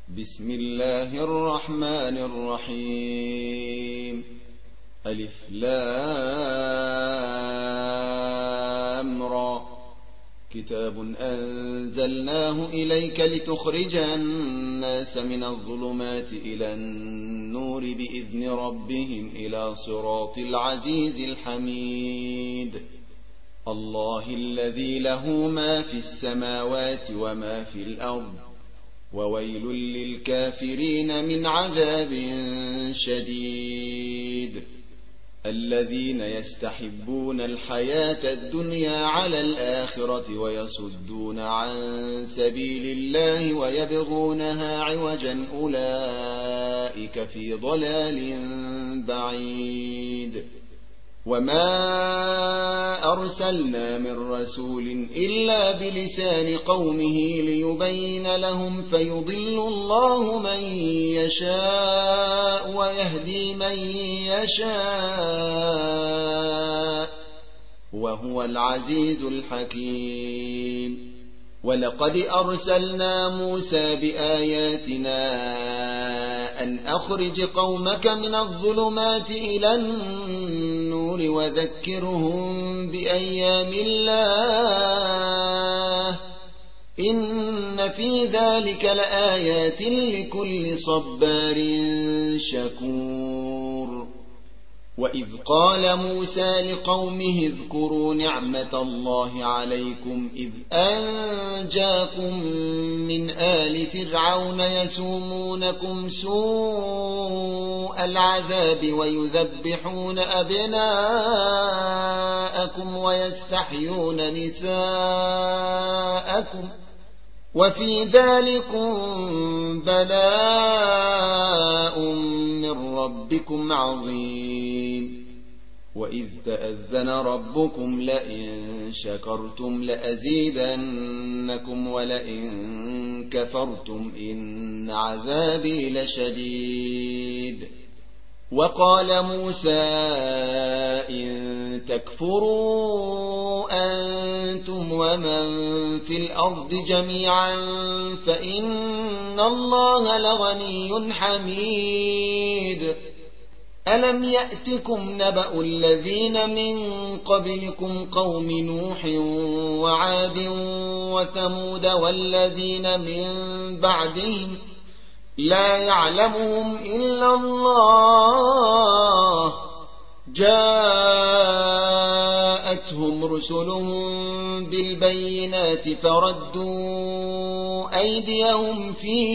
بسم الله الرحمن الرحيم. ألف لام را. كتاب أنزلناه إليك لتخرج الناس من الظلمات إلى النور بإذن ربهم إلى صراط العزيز الحميد. الله الذي له ما في السماوات وما في الأرض، وويل للكافرين من عذاب شديد. الذين يستحبون الحياة الدنيا على الآخرة ويصدون عن سبيل الله ويبغونها عوجا، أولئك في ضلال بعيد. وما أرسلنا من رسول إلا بلسان قومه ليبين لهم، فيضل الله من يشاء ويهدي من يشاء، وهو العزيز الحكيم. ولقد أرسلنا موسى بآياتنا أن أخرج قومك من الظلمات إلى النور وذكرهم بأيام الله، إن في ذلك لآيات لكل صبار شكور. وإذ قال موسى لقومه اذكروا نعمة الله عليكم إذ أنجاكم من آل فرعون يسومونكم سوء العذاب ويذبحون أبناءكم ويستحيون نساءكم، وفي ذلكم بلاء من ربكم عظيم. وإذ تأذن ربكم لئن شكرتم لأزيدنكم ولئن كفرتم إن عذابي لشديد. وقال موسى إن تكفروا أنتم ومن في الأرض جميعا فإن الله لغني حميد. ألم يأتكم نبأ الذين من قبلكم قوم نوح وعاد وثمود والذين من بعدهم لا يعلمهم إلا الله، جاءتهم رسلهم بالبينات فردوا أيديهم في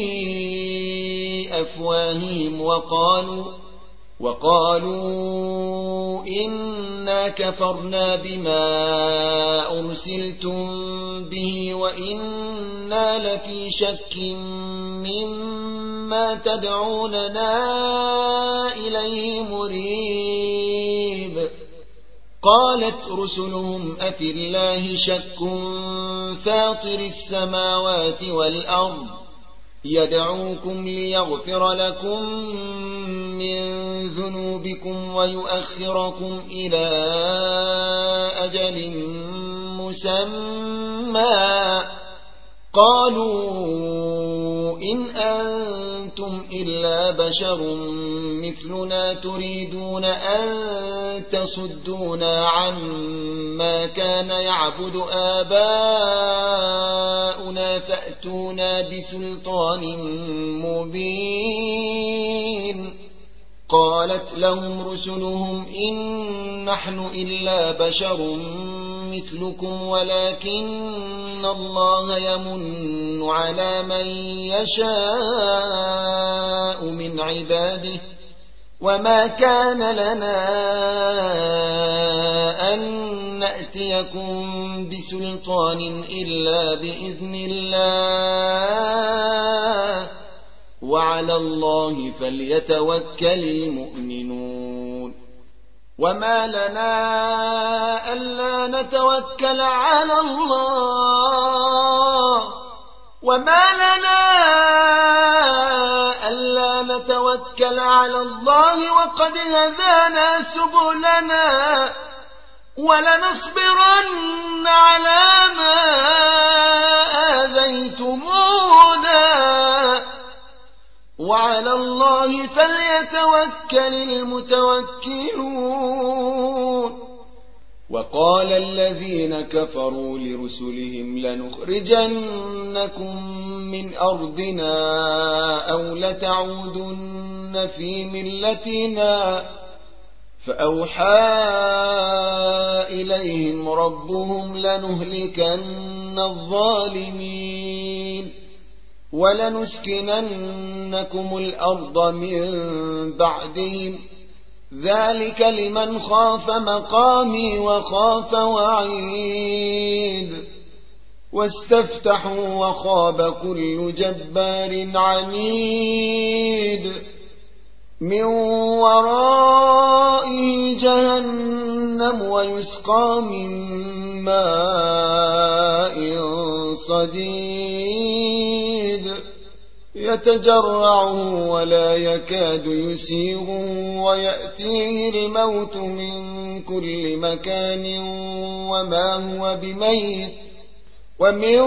أفواههم وقالوا إنا كفرنا بما أرسلتم به وإنا لفي شك مما تدعوننا إليه مريب. قالت رسلهم أفي الله شك فاطر السماوات والأرض يدعوكم ليغفر لكم من ذنوبكم ويؤخركم إلى أجل مسمى، قالوا إن أنتم إلا بشر مثلنا تريدون أن تصدونا عما كان يعبد آباؤنا فأتونا بسلطان مبين. قالت لهم رسلهم إن نحن إلا بشر مثلكم ولكن الله يمن على من يشاء من عباده، وما كان لنا أن نأتيكم بسلطان إلا بإذن الله، وعلى الله فليتوكل المؤمنون. وما لنا ألا نتوكل على الله وقد هدانا سبلنا ولنصبرن على ما آذيتمونا وعلى الله فليتوكل المتوكلون. وقال الذين كفروا لرسلهم لنخرجنكم من أرضنا أو لتعودن في ملتنا فأوحى إليهم ربهم لنهلكن الظالمين ولنسكننكم الأرض من بعدهم ذلك لمن خاف مقامي وخاف وعيد. واستفتحوا وخاب كل جبار عنيد من ورائه جهنم ويسقى من ماء صديد يتجرعه ولا يكاد يسيغه ويأتيه الموت من كل مكان وما هو بميت ومن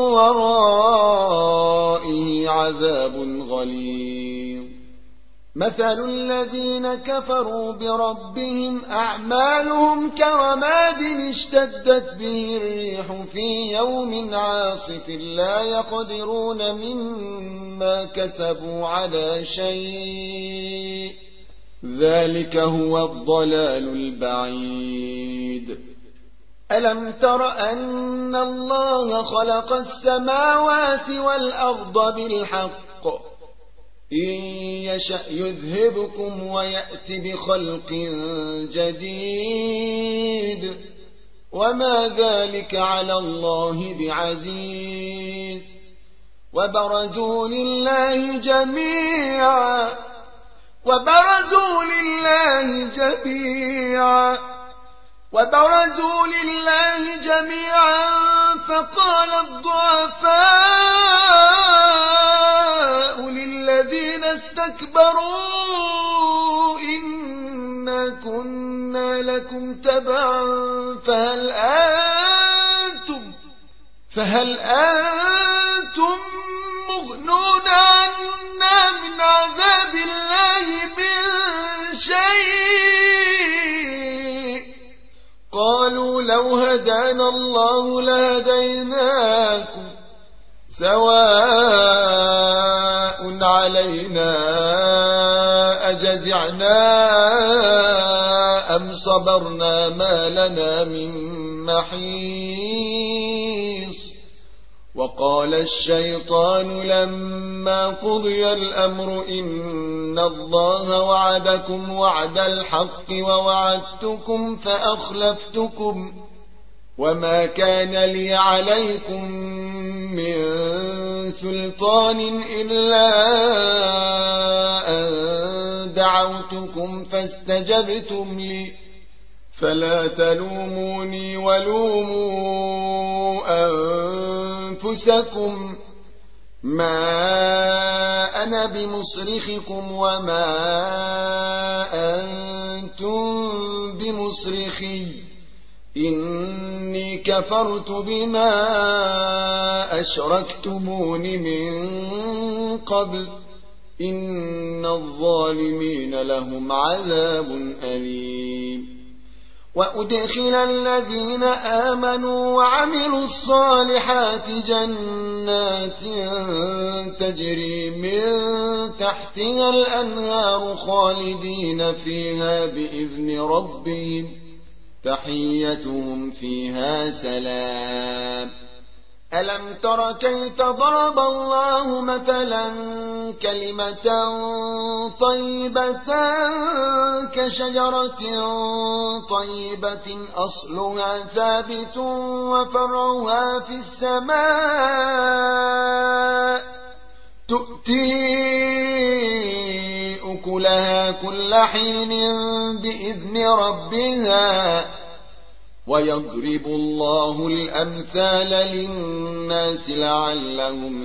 ورائه عذاب غليظ. مثل الذين كفروا بربهم أعمالهم كرماد اشتدت به الريح في يوم عاصف لا يقدرون مما كسبوا على شيء ذلك هو الضلال البعيد. ألم تر أن الله خلق السماوات والأرض بالحق إن يشأ يذهبكم ويأت بخلق جديد وما ذلك على الله بعزيز. وبرزوا لله جميعا فقال الضعفاء للذين استكبروا إنا كنا لكم تبعا فهل أنتم مغنون عنا من عذاب الله من شيء قالوا لو هدانا الله لهديناكم سواء علينا أجزعنا أم صبرنا ما لنا من محيص. وقال الشيطان لما قضي الأمر إن الله وعدكم وعد الحق ووعدتكم فأخلفتكم وما كان لي عليكم من سلطان إلا أن دعوتكم فاستجبتم لي فلا تلوموني ولوموا أنفسكم ما أنا بمصرخكم وما أنتم بمصرخي إني كفرت بما أشركتمون من قبل إن الظالمين لهم عذاب أليم. وأدخل الذين آمنوا وعملوا الصالحات جنات تجري من تحتها الأنهار خالدين فيها بإذن ربهم تحيتهم فيها سلام. ألم تر كيف ضرب الله مثلا كلمة طيبة كشجرة طيبة أصلها ثابت وفرعها في السماء تؤتي أكلها كل حين بإذن ربها ويضرب الله الأمثال للناس لعلهم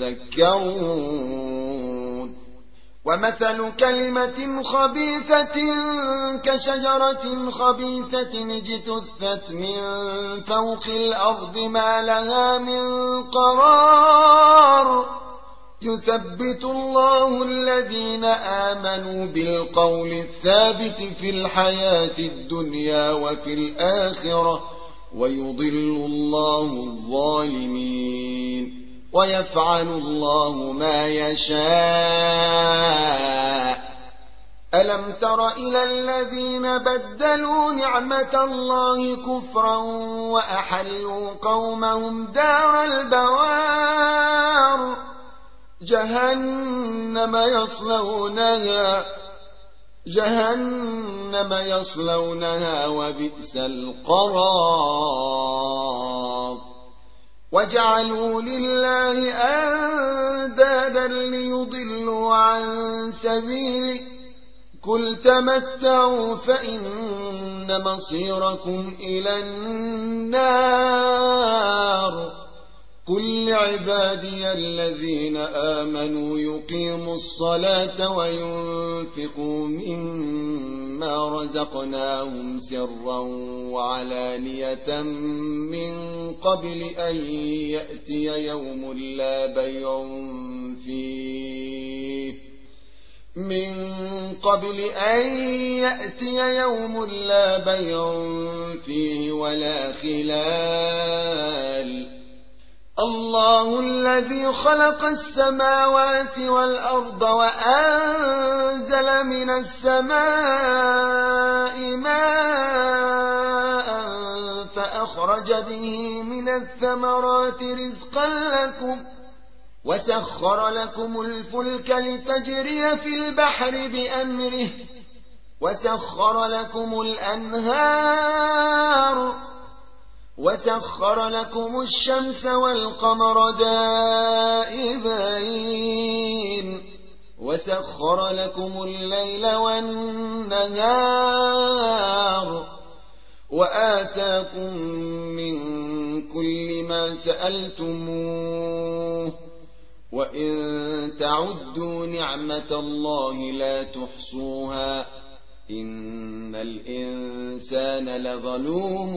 يتذكرون. ومثل كلمة خبيثة كشجرة خبيثة اجتثت من فوق الأرض ما لها من قرار يثبت الله الذين آمنوا بالقول الثابت في الحياة الدنيا وفي الآخرة ويضل الله الظالمين ويفعل الله ما يشاء. ألم تر إلى الذين بدلوا نعمة الله كفرا وأحلوا قومهم دار البوار جهنم يصلونها وبئس القرار. وجعلوا لله أندادا ليضلوا عن سبيله قل تمتعوا فإن مصيركم إلى النار. قل لعبادي الذين آمنوا يقيموا الصلاة وينفقوا مما رزقناهم سرا وعلانية من قبل أن يأتي يوم لا بيع فيه ولا خلال. الله الذي خلق السماوات والأرض وأنزل من السماء ماء فأخرج به من الثمرات رزقا لكم وسخر لكم الفلك لتجري في البحر بأمره وسخر لكم الأنهار وسخر لكم الشمس والقمر دائبين وسخر لكم الليل والنهار وآتاكم من كل ما سألتموه وإن تعدوا نعمة الله لا تحصوها إن الإنسان لظلوم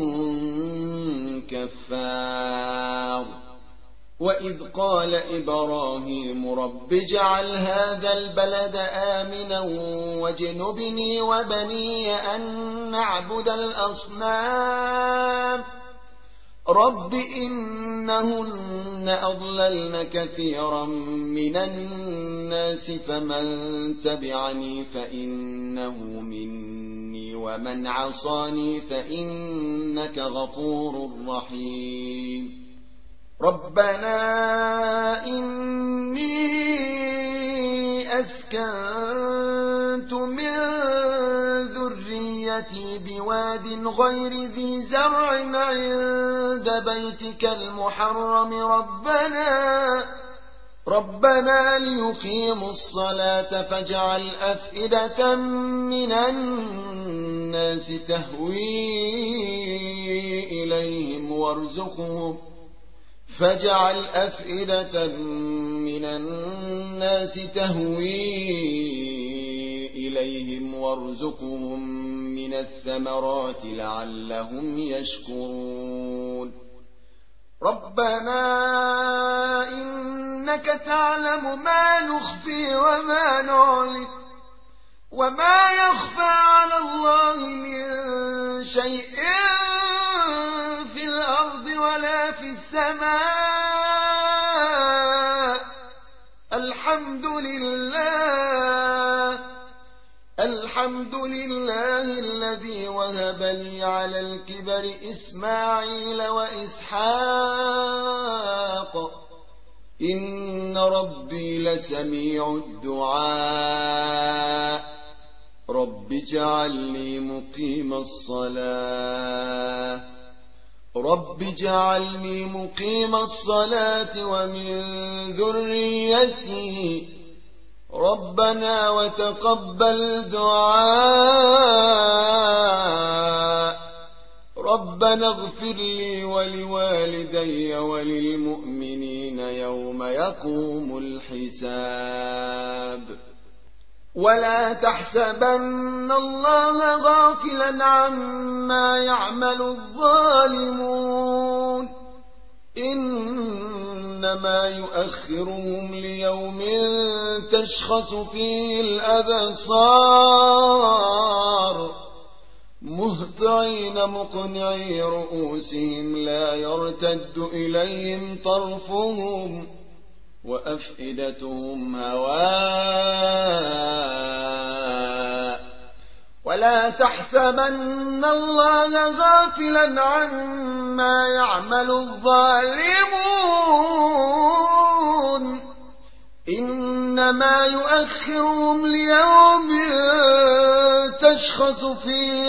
كفار. وإذ قال إبراهيم رب اجعل هذا البلد آمنا واجنبني وبني أن نعبد الأصنام رب إنهن أضللن كثيرا من الناس فمن تبعني فإنه مني ومن عصاني فإنك غفور رحيم. ربنا إني أسكنت من ذريتي بواد غير ذي زرع عند بيتك المحرم ربنا ليقيموا الصلاة فاجعل أفئدة من الناس تهوي إليهم وارزقهم من الثمرات لعلهم يشكرون. ربنا إنك تعلم ما نخفي وما نعلن وما يخفى على الله من شيء في الأرض ولا في السماء. الحمد لله الذي وهب لي على الكبر إسماعيل وإسحاق إن ربي لسميع الدعاء. رب اجعلني مقيم الصلاة ومن ذريتي ربنا وتقبل دعاء. ربنا اغفر لي ولوالدي وللمؤمنين يوم يقوم الحساب. ولا تحسبن الله غافلا عما يعمل الظالمون إنما يؤخرهم ليوم تشخص فيه الأبصار مهطعين مقنعي رؤوسهم لا يرتد إليهم طرفهم وأفئدتهم هواء ولا تحسبن الله غافلا عما يعمل الظالمون إنما يؤخرهم ليوم تشخص فيه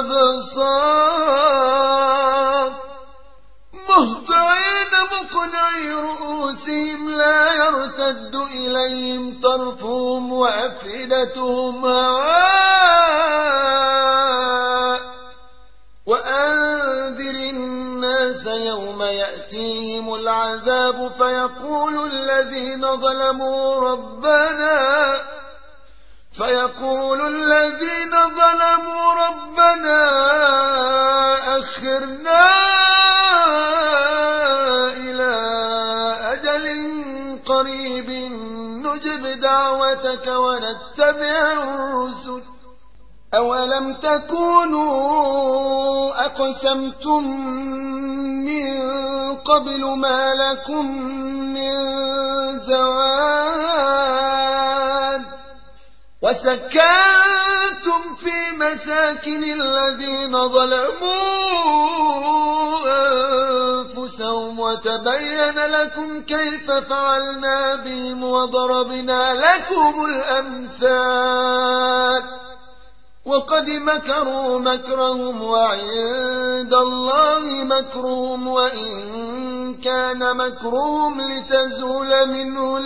الأبصار مهطعين مقنعي رؤوسهم لا يرتد إليهم طرفهم وأفئدتهم هواء وأنذر الناس يوم يأتيهم العذاب فيقول الذين ظلموا ربنا أخرنا إلى أجل قريب نجب دعوتك ونتبع الرسل أولم تكونوا أقسمتم من قبل ما لكم من زوال وسكنتم في مساكن الذين ظلموا أنفسهم وتبين لكم كيف فعلنا بهم وضربنا لكم الأمثال وقد مكروا مكرهم وعند الله مكرهم وإن كان مكرهم لتزول منه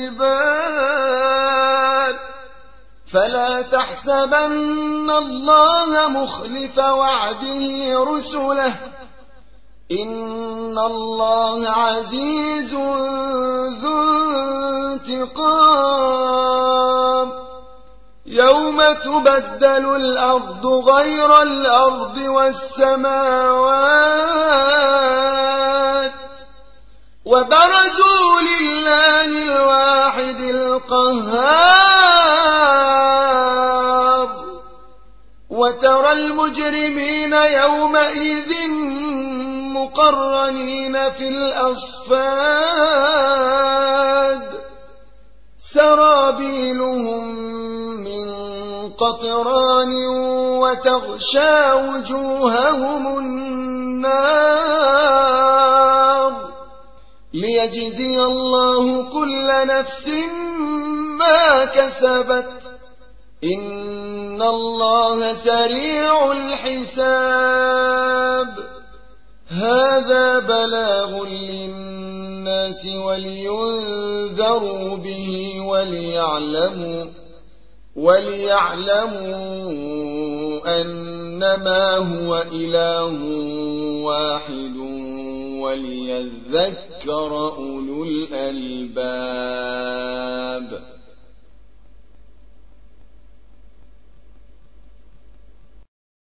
الجبال فلا تحسبن الله مخلف وعده رسله إن الله عزيز ذو انتقام يوم تبدل الأرض غير الأرض والسماوات وبرزوا لله الواحد القهار وترى المجرمين يومئذ مقرنين في الأصفاد سرابيلهم من قطران وتغشى وجوههم النار ليجزي الله كل نفس ما كسبت إن الله سريع الحساب هذا بلاغ للناس ولينذروا به وليعلموا أنما هو إله واحد وليذكر أولو الألباب